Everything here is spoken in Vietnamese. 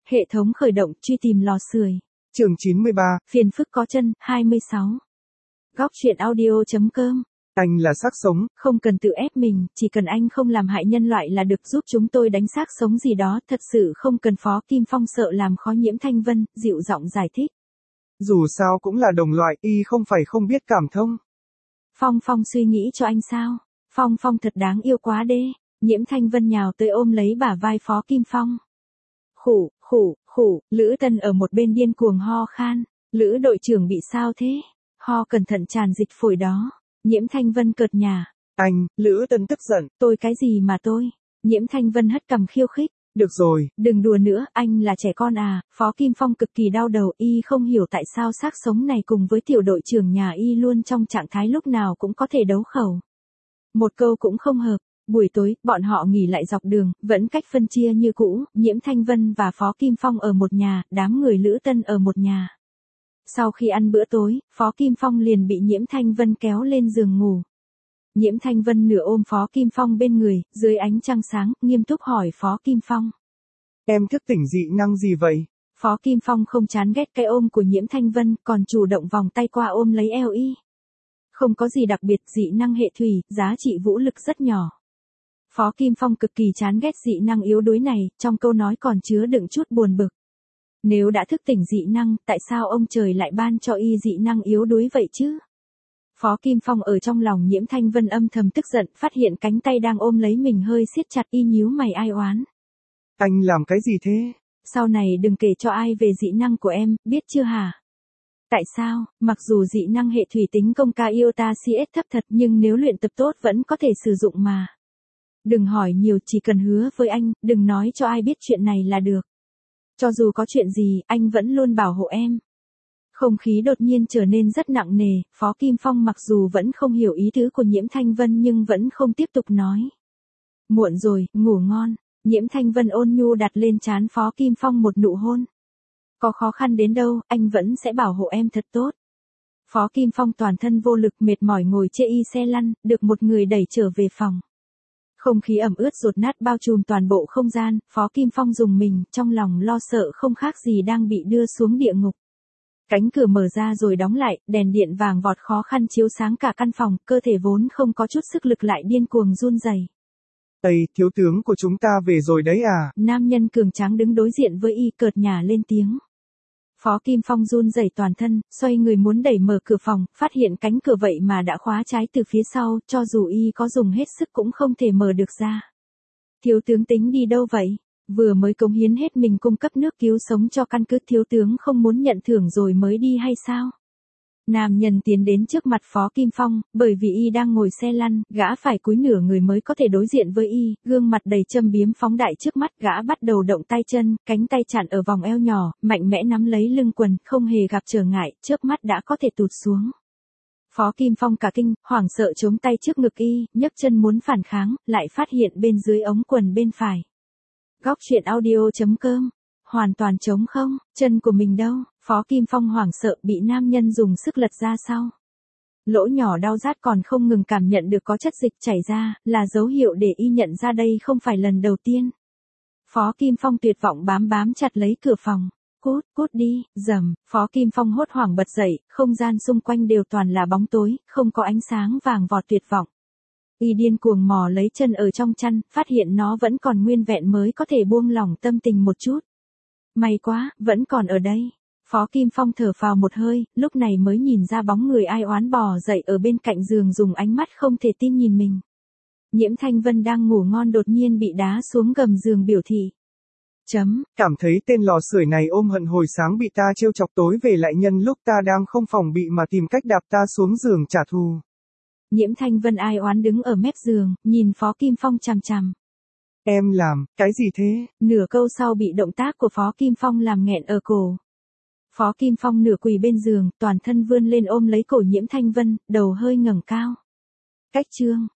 Hệ thống khởi động, truy tìm lò sưởi. Chương 93. Phiền phức có chân, 26. Góc truyện audio.com. Anh là xác sống. Không cần tự ép mình, chỉ cần anh không làm hại nhân loại là được, giúp chúng tôi đánh xác sống gì đó, thật sự không cần. Phó Kim Phong sợ làm khó Nhiễm Thanh Vân, dịu giọng giải thích. Dù sao cũng là đồng loại, y không phải không biết cảm thông. Phong Phong suy nghĩ cho anh sao? Phong Phong thật đáng yêu quá đê. Nhiễm Thanh Vân nhào tới ôm lấy bả vai Phó Kim Phong. Khủ, khủ, khủ, Lữ Tân ở một bên điên cuồng ho khan. Lữ đội trưởng bị sao thế? Ho cẩn thận tràn dịch phổi đó. Nhiễm Thanh Vân cợt nhả. Anh, Lữ Tân tức giận. Tôi cái gì mà tôi? Nhiễm Thanh Vân hất cằm khiêu khích. Được rồi. Đừng đùa nữa, anh là trẻ con à? Phó Kim Phong cực kỳ đau đầu, y không hiểu tại sao xác sống này cùng với tiểu đội trưởng nhà y luôn trong trạng thái lúc nào cũng có thể đấu khẩu. Một câu cũng không hợp. Buổi tối, bọn họ nghỉ lại dọc đường, vẫn cách phân chia như cũ, Nhiễm Thanh Vân và Phó Kim Phong ở một nhà, đám người Lữ Tân ở một nhà. Sau khi ăn bữa tối, Phó Kim Phong liền bị Nhiễm Thanh Vân kéo lên giường ngủ. Nhiễm Thanh Vân nửa ôm Phó Kim Phong bên người, dưới ánh trăng sáng, nghiêm túc hỏi Phó Kim Phong. Em thức tỉnh dị năng gì vậy? Phó Kim Phong không chán ghét cái ôm của Nhiễm Thanh Vân, còn chủ động vòng tay qua ôm lấy eo y. Không có gì đặc biệt, dị năng hệ thủy, giá trị vũ lực rất nhỏ. Phó Kim Phong cực kỳ chán ghét dị năng yếu đuối này, trong câu nói còn chứa đựng chút buồn bực. Nếu đã thức tỉnh dị năng, tại sao ông trời lại ban cho y dị năng yếu đuối vậy chứ? Phó Kim Phong ở trong lòng Nhiễm Thanh Vân âm thầm tức giận, phát hiện cánh tay đang ôm lấy mình hơi siết chặt, y nhíu mày ai oán. Anh làm cái gì thế? Sau này đừng kể cho ai về dị năng của em, biết chưa hả? Tại sao, mặc dù dị năng hệ thủy tính công ca iota CS thấp thật nhưng nếu luyện tập tốt vẫn có thể sử dụng mà. Đừng hỏi nhiều, chỉ cần hứa với anh, đừng nói cho ai biết chuyện này là được. Cho dù có chuyện gì, anh vẫn luôn bảo hộ em. Không khí đột nhiên trở nên rất nặng nề, Phó Kim Phong mặc dù vẫn không hiểu ý tứ của Nhiễm Thanh Vân nhưng vẫn không tiếp tục nói. Muộn rồi, ngủ ngon. Nhiễm Thanh Vân ôn nhu đặt lên trán Phó Kim Phong một nụ hôn. Có khó khăn đến đâu, anh vẫn sẽ bảo hộ em thật tốt. Phó Kim Phong toàn thân vô lực mệt mỏi ngồi chê y xe lăn, được một người đẩy trở về phòng. Không khí ẩm ướt dột nát bao trùm toàn bộ không gian, Phó Kim Phong rùng mình, trong lòng lo sợ không khác gì đang bị đưa xuống địa ngục. Cánh cửa mở ra rồi đóng lại, đèn điện vàng vọt khó khăn chiếu sáng cả căn phòng, cơ thể vốn không có chút sức lực lại điên cuồng run rẩy. Ây, thiếu tướng của chúng ta về rồi đấy à? Nam nhân cường tráng đứng đối diện với y cợt nhả lên tiếng. Phó Kim Phong run rẩy toàn thân, xoay người muốn đẩy mở cửa phòng, phát hiện cánh cửa vậy mà đã khóa trái từ phía sau, cho dù y có dùng hết sức cũng không thể mở được ra. Thiếu tướng tính đi đâu vậy? Vừa mới cống hiến hết mình cung cấp nước cứu sống cho căn cứ, thiếu tướng không muốn nhận thưởng rồi mới đi hay sao? Nam nhân tiến đến trước mặt Phó Kim Phong, bởi vì y đang ngồi xe lăn, gã phải cúi nửa người mới có thể đối diện với y, gương mặt đầy châm biếm phóng đại trước mắt, gã bắt đầu động tay chân, cánh tay chặn ở vòng eo nhỏ, mạnh mẽ nắm lấy lưng quần, không hề gặp trở ngại, chớp mắt đã có thể tụt xuống. Phó Kim Phong cả kinh, hoảng sợ chống tay trước ngực y, nhấc chân muốn phản kháng, lại phát hiện bên dưới ống quần bên phải. Góc truyện audio.com. Hoàn toàn trống không, chân của mình đâu? Phó Kim Phong hoảng sợ bị nam nhân dùng sức lật ra sau. Lỗ nhỏ đau rát còn không ngừng cảm nhận được có chất dịch chảy ra, là dấu hiệu để y nhận ra đây không phải lần đầu tiên. Phó Kim Phong tuyệt vọng bám chặt lấy cửa phòng. Cút, cút đi, rầm, Phó Kim Phong hốt hoảng bật dậy, không gian xung quanh đều toàn là bóng tối, không có ánh sáng vàng vọt tuyệt vọng. Y điên cuồng mò lấy chân ở trong chăn, phát hiện nó vẫn còn nguyên vẹn mới có thể buông lỏng tâm tình một chút. May quá, vẫn còn ở đây. Phó Kim Phong thở phào một hơi, lúc này mới nhìn ra bóng người ai oán bò dậy ở bên cạnh giường dùng ánh mắt không thể tin nhìn mình. Nhiễm Thanh Vân đang ngủ ngon đột nhiên bị đá xuống gầm giường biểu thị. Cảm thấy tên lò sưởi này ôm hận hồi sáng bị ta trêu chọc tối về lại nhân lúc ta đang không phòng bị mà tìm cách đạp ta xuống giường trả thù. Nhiễm Thanh Vân ai oán đứng ở mép giường, nhìn Phó Kim Phong chằm chằm. Em làm, cái gì thế? Nửa câu sau bị động tác của Phó Kim Phong làm nghẹn ở cổ. Phó Kim Phong nửa quỳ bên giường, toàn thân vươn lên ôm lấy cổ Nhiễm Thanh Vân, đầu hơi ngẩng cao. Cách chương